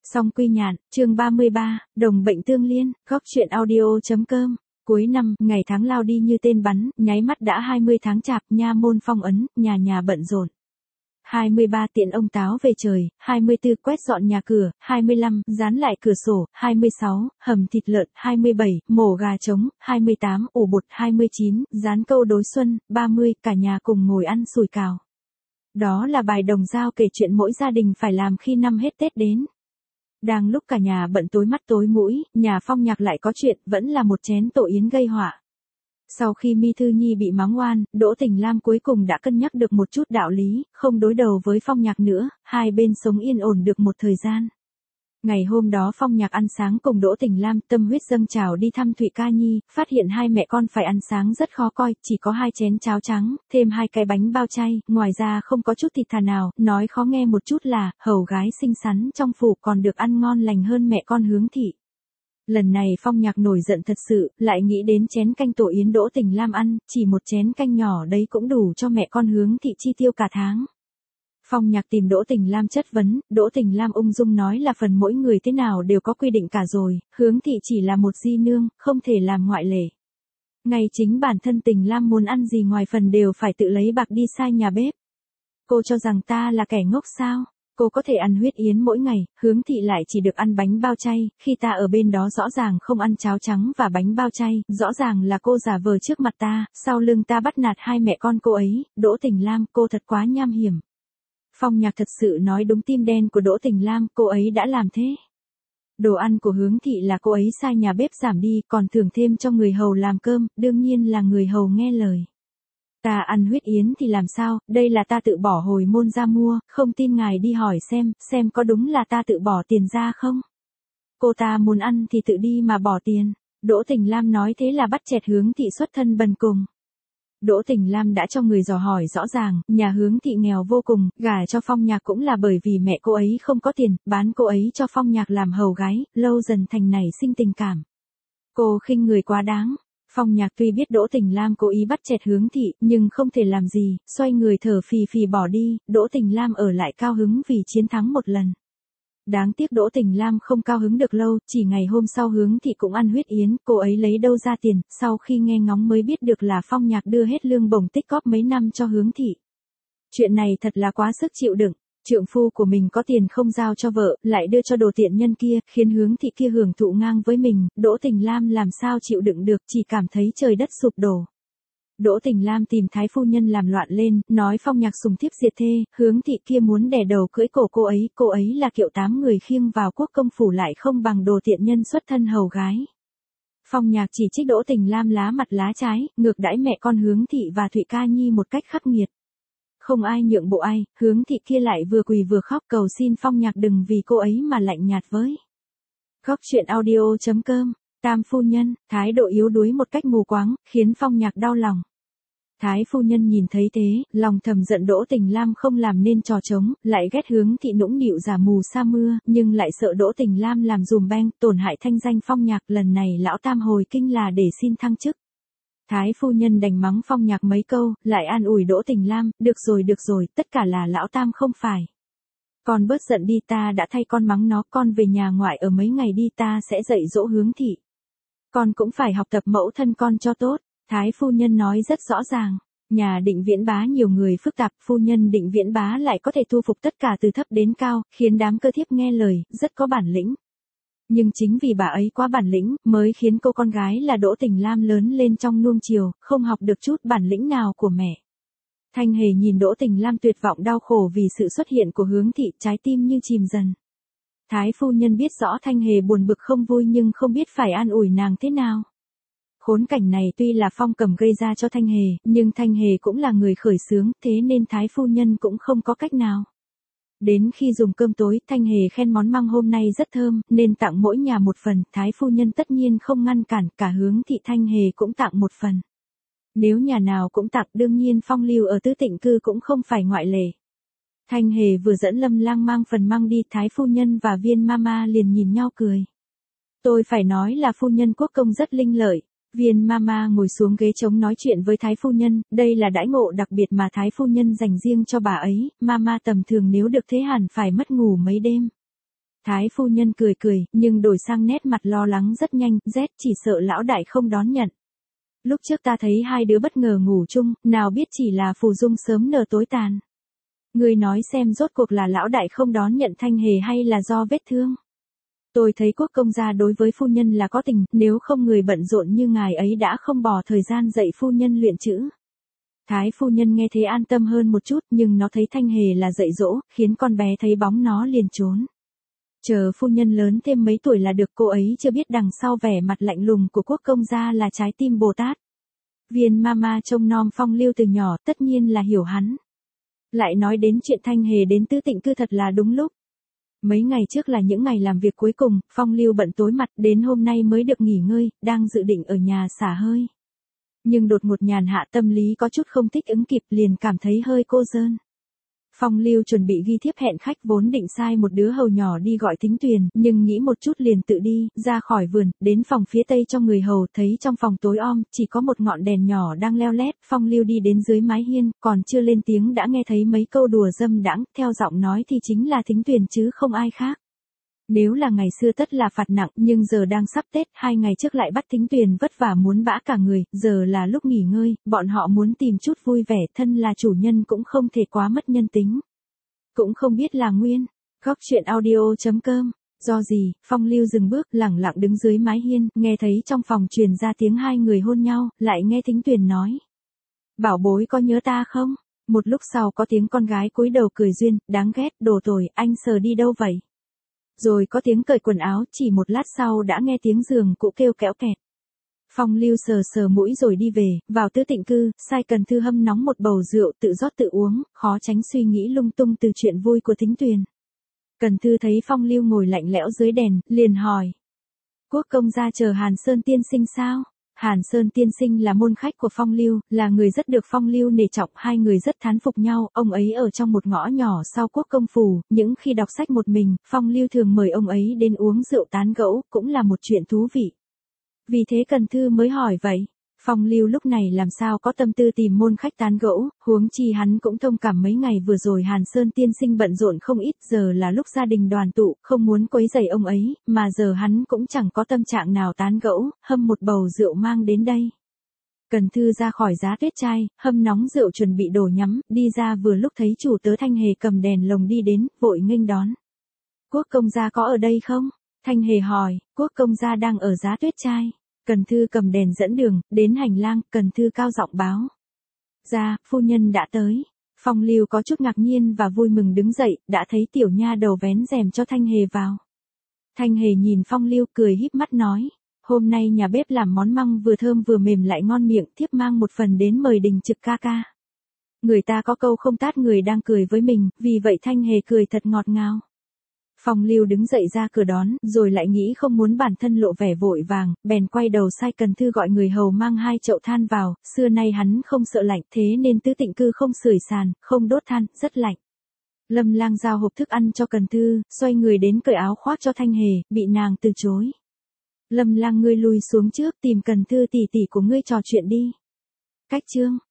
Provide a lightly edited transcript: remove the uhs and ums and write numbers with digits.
Song Quy Nhạn, chương 33, Đồng bệnh tương liên, góc truyện audio.com. Cuối năm, ngày tháng lao đi như tên bắn, nháy mắt đã 20 tháng chạp, nha môn phong ấn, nhà nhà bận rộn. 23 tiện ông táo về trời, 24 quét dọn nhà cửa, 25 dán lại cửa sổ, 26 hầm thịt lợn, 27 mổ gà trống, 28 ủ bột, 29 dán câu đối xuân, 30 cả nhà cùng ngồi ăn sủi cảo. Đó là bài đồng dao kể chuyện mỗi gia đình phải làm khi năm hết Tết đến. Đang lúc cả nhà bận tối mắt tối mũi, nhà Phong Nhạc lại có chuyện, vẫn là một chén tổ yến gây họa. Sau khi Mi Thư Nhi bị mắng oan, Đỗ Tình Lam cuối cùng đã cân nhắc được một chút đạo lý, không đối đầu với Phong Nhạc nữa, hai bên sống yên ổn được một thời gian. Ngày hôm đó Phong Nhạc ăn sáng cùng Đỗ Tình Lam, tâm huyết dâng trào đi thăm Thụy Ca Nhi, phát hiện hai mẹ con phải ăn sáng rất khó coi, chỉ có 2 chén cháo trắng, thêm 2 cái bánh bao chay, ngoài ra không có chút thịt thà nào, nói khó nghe một chút là, hầu gái xinh xắn trong phủ còn được ăn ngon lành hơn mẹ con Hướng Thị. Lần này Phong Nhạc nổi giận thật sự, lại nghĩ đến chén canh tổ yến Đỗ Tình Lam ăn, chỉ một chén canh nhỏ đấy cũng đủ cho mẹ con Hướng Thị chi tiêu cả tháng. Phong Nhạc tìm Đỗ Tình Lam chất vấn, Đỗ Tình Lam ung dung nói là phần mỗi người thế nào đều có quy định cả rồi, Hướng Thị chỉ là một di nương, không thể làm ngoại lệ. Ngay chính bản thân Tình Lam muốn ăn gì ngoài phần đều phải tự lấy bạc đi sai nhà bếp. Cô cho rằng ta là kẻ ngốc sao? Cô có thể ăn huyết yến mỗi ngày, Hướng Thị lại chỉ được ăn bánh bao chay, khi ta ở bên đó rõ ràng không ăn cháo trắng và bánh bao chay, rõ ràng là cô giả vờ trước mặt ta, sau lưng ta bắt nạt hai mẹ con cô ấy, Đỗ Tình Lam, cô thật quá nham hiểm. Phong Nhạc thật sự nói đúng tim đen của Đỗ Tình Lam, cô ấy đã làm thế. Đồ ăn của Hướng Thị là cô ấy sai nhà bếp giảm đi, còn thưởng thêm cho người hầu làm cơm, đương nhiên là người hầu nghe lời. Ta ăn huyết yến thì làm sao, đây là ta tự bỏ hồi môn ra mua, không tin ngài đi hỏi xem có đúng là ta tự bỏ tiền ra không? Cô ta muốn ăn thì tự đi mà bỏ tiền. Đỗ Tình Lam nói thế là bắt chẹt Hướng Thị xuất thân bần cùng. Đỗ Tình Lam đã cho người dò hỏi rõ ràng, nhà Hướng Thị nghèo vô cùng, gả cho Phong Nhạc cũng là bởi vì mẹ cô ấy không có tiền, bán cô ấy cho Phong Nhạc làm hầu gái, lâu dần thành nảy sinh tình cảm. Cô khinh người quá đáng. Phong Nhạc tuy biết Đỗ Tình Lam cố ý bắt chẹt Hướng Thị, nhưng không thể làm gì, xoay người thở phì phì bỏ đi, Đỗ Tình Lam ở lại cao hứng vì chiến thắng một lần. Đáng tiếc Đỗ Tình Lam không cao hứng được lâu, chỉ ngày hôm sau Hướng Thị cũng ăn huyết yến, cô ấy lấy đâu ra tiền, sau khi nghe ngóng mới biết được là Phong Nhạc đưa hết lương bổng tích góp mấy năm cho Hướng Thị. Chuyện này thật là quá sức chịu đựng, trượng phu của mình có tiền không giao cho vợ, lại đưa cho đồ tiện nhân kia, khiến Hướng Thị kia hưởng thụ ngang với mình, Đỗ Tình Lam làm sao chịu đựng được, chỉ cảm thấy trời đất sụp đổ. Đỗ Tình Lam tìm thái phu nhân làm loạn lên, nói Phong Nhạc sùng thiếp diệt thê, Hướng Thị kia muốn đè đầu cưỡi cổ cô ấy là kiệu 8 người khiêng vào quốc công phủ lại không bằng đồ tiện nhân xuất thân hầu gái. Phong Nhạc chỉ trích Đỗ Tình Lam lá mặt lá trái, ngược đãi mẹ con Hướng Thị và Thụy Ca Nhi một cách khắc nghiệt. Không ai nhượng bộ ai, Hướng Thị kia lại vừa quỳ vừa khóc cầu xin Phong Nhạc đừng vì cô ấy mà lạnh nhạt với. Góc truyện audio.com. Tam phu nhân, thái độ yếu đuối một cách mù quáng, khiến Phong Nhạc đau lòng. Thái phu nhân nhìn thấy thế, lòng thầm giận Đỗ Tình Lam không làm nên trò trống, lại ghét Hướng Thị nũng nịu giả mù sa mưa, nhưng lại sợ Đỗ Tình Lam làm dùm beng, tổn hại thanh danh Phong Nhạc, lần này lão tam hồi kinh là để xin thăng chức. Thái phu nhân đành mắng Phong Nhạc mấy câu, lại an ủi Đỗ Tình Lam, được rồi, tất cả là lão tam không phải. Con bớt giận đi, ta đã thay con mắng nó, con về nhà ngoại ở mấy ngày đi, ta sẽ dạy dỗ Hướng Thị. Con cũng phải học tập mẫu thân con cho tốt, Thái phu nhân nói rất rõ ràng. Nhà Định Viễn Bá nhiều người phức tạp, phu nhân Định Viễn Bá lại có thể thu phục tất cả từ thấp đến cao, khiến đám cơ thiếp nghe lời, rất có bản lĩnh. Nhưng chính vì bà ấy quá bản lĩnh, mới khiến cô con gái là Đỗ Tình Lam lớn lên trong nuông chiều, không học được chút bản lĩnh nào của mẹ. Thanh Hề nhìn Đỗ Tình Lam tuyệt vọng đau khổ vì sự xuất hiện của Hướng Thị, trái tim như chìm dần. Thái phu nhân biết rõ Thanh Hề buồn bực không vui nhưng không biết phải an ủi nàng thế nào. Khốn cảnh này tuy là Phong Cầm gây ra cho Thanh Hề, nhưng Thanh Hề cũng là người khởi xướng, thế nên Thái phu nhân cũng không có cách nào. Đến khi dùng cơm tối, Thanh Hề khen món măng hôm nay rất thơm, nên tặng mỗi nhà một phần, Thái phu nhân tất nhiên không ngăn cản, cả Hướng Thị Thanh Hề cũng tặng một phần. Nếu nhà nào cũng tặng, đương nhiên phong lưu ở Tứ Tịnh Cư cũng không phải ngoại lệ. Thanh Hề vừa dẫn Lâm Lang mang phần măng đi, Thái phu nhân và Viên Mama liền nhìn nhau cười. Tôi phải nói là phu nhân quốc công rất linh lợi. Viên Mama ngồi xuống ghế trống nói chuyện với Thái phu nhân, đây là đãi ngộ đặc biệt mà Thái phu nhân dành riêng cho bà ấy, Mama tầm thường nếu được thế hẳn phải mất ngủ mấy đêm. Thái phu nhân cười cười, nhưng đổi sang nét mặt lo lắng rất nhanh, rét chỉ sợ lão đại không đón nhận. Lúc trước ta thấy hai đứa bất ngờ ngủ chung, nào biết chỉ là phù dung sớm nở tối tàn. Ngươi nói xem rốt cuộc là lão đại không đón nhận Thanh Hề hay là do vết thương. Tôi thấy Quốc công gia đối với phu nhân là có tình, nếu không người bận rộn như ngài ấy đã không bỏ thời gian dạy phu nhân luyện chữ. Thái phu nhân nghe thế an tâm hơn một chút, nhưng nó thấy Thanh Hề là dạy dỗ, khiến con bé thấy bóng nó liền trốn. Chờ phu nhân lớn thêm mấy tuổi là được, cô ấy chưa biết đằng sau vẻ mặt lạnh lùng của Quốc công gia là trái tim Bồ Tát. Viên mama trông nom Phong Lưu từ nhỏ, tất nhiên là hiểu hắn. Lại nói đến chuyện Thanh Hề đến Tứ Tịnh Cư thật là đúng lúc. Mấy ngày trước là những ngày làm việc cuối cùng, Phong Lưu bận tối mặt, đến hôm nay mới được nghỉ ngơi, đang dự định ở nhà xả hơi. Nhưng đột ngột nhàn hạ, tâm lý có chút không thích ứng kịp, liền cảm thấy hơi cô đơn. Phong Lưu chuẩn bị ghi thiếp hẹn khách, vốn định sai một đứa hầu nhỏ đi gọi Thính Tuyền, nhưng nghĩ một chút liền tự đi, ra khỏi vườn, đến phòng phía tây cho người hầu, thấy trong phòng tối om, chỉ có một ngọn đèn nhỏ đang leo lét. Phong Lưu đi đến dưới mái hiên, còn chưa lên tiếng đã nghe thấy mấy câu đùa dâm đãng, theo giọng nói thì chính là Thính Tuyền chứ không ai khác. Nếu là ngày xưa tất là phạt nặng, nhưng giờ đang sắp Tết, 2 ngày trước lại bắt Thính Tuyền vất vả muốn bã cả người, giờ là lúc nghỉ ngơi, bọn họ muốn tìm chút vui vẻ, thân là chủ nhân cũng không thể quá mất nhân tính. Cũng không biết là nguyên. Góc chuyện audio.com. Do gì, Phong Lưu dừng bước, lẳng lặng đứng dưới mái hiên, nghe thấy trong phòng truyền ra tiếng hai người hôn nhau, lại nghe Thính Tuyền nói. Bảo bối có nhớ ta không? Một lúc sau có tiếng con gái cúi đầu cười duyên, đáng ghét, đồ tồi, anh sờ đi đâu vậy? Rồi có tiếng cởi quần áo, chỉ một lát sau đã nghe tiếng giường cũ kêu kéo kẹt. Phong Lưu sờ sờ mũi rồi đi về, vào Tứ Tịnh Cư, sai Cần Thư hâm nóng một bầu rượu tự rót tự uống, khó tránh suy nghĩ lung tung từ chuyện vui của Thính Tuyền. Cần Thư thấy Phong Lưu ngồi lạnh lẽo dưới đèn, liền hỏi. Quốc công gia chờ Hàn Sơn tiên sinh sao? Hàn Sơn tiên sinh là môn khách của Phong Lưu, là người rất được Phong Lưu nể trọng, hai người rất thán phục nhau, ông ấy ở trong một ngõ nhỏ sau Quốc công phủ, những khi đọc sách một mình, Phong Lưu thường mời ông ấy đến uống rượu tán gẫu, cũng là một chuyện thú vị. Vì thế Cần Thư mới hỏi vậy. Phong Lưu lúc này làm sao có tâm tư tìm môn khách tán gẫu, huống chi hắn cũng thông cảm mấy ngày vừa rồi Hàn Sơn tiên sinh bận rộn không ít, giờ là lúc gia đình đoàn tụ, không muốn quấy rầy ông ấy, mà giờ hắn cũng chẳng có tâm trạng nào tán gẫu, hâm một bầu rượu mang đến đây. Cần Thư ra khỏi giá tuyết chai, hâm nóng rượu chuẩn bị đổ nhắm, đi ra vừa lúc thấy chủ tớ Thanh Hề cầm đèn lồng đi đến, vội nghênh đón. Quốc công gia có ở đây không? Thanh Hề hỏi. Quốc công gia đang ở giá tuyết chai. Cần Thư cầm đèn dẫn đường, đến hành lang, Cần Thư cao giọng báo. Ra, phu nhân đã tới. Phong Lưu có chút ngạc nhiên và vui mừng đứng dậy, đã thấy tiểu nha đầu vén rèm cho Thanh Hề vào. Thanh Hề nhìn Phong Lưu cười híp mắt nói. Hôm nay nhà bếp làm món măng vừa thơm vừa mềm lại ngon miệng, thiếp mang một phần đến mời Đình Trực ca ca. Người ta có câu không tát người đang cười với mình, vì vậy Thanh Hề cười thật ngọt ngào. Phong Lưu đứng dậy ra cửa đón, rồi lại nghĩ không muốn bản thân lộ vẻ vội vàng, bèn quay đầu sai Cần Thư gọi người hầu mang 2 chậu than vào, xưa nay hắn không sợ lạnh, thế nên Tứ Tịnh Cư không sưởi sàn, không đốt than, rất lạnh. Lâm Lang giao hộp thức ăn cho Cần Thư, xoay người đến cởi áo khoác cho Thanh Hề, bị nàng từ chối. Lâm Lang ngươi lui xuống trước tìm Cần Thư tỷ tỷ của ngươi trò chuyện đi. Cách chương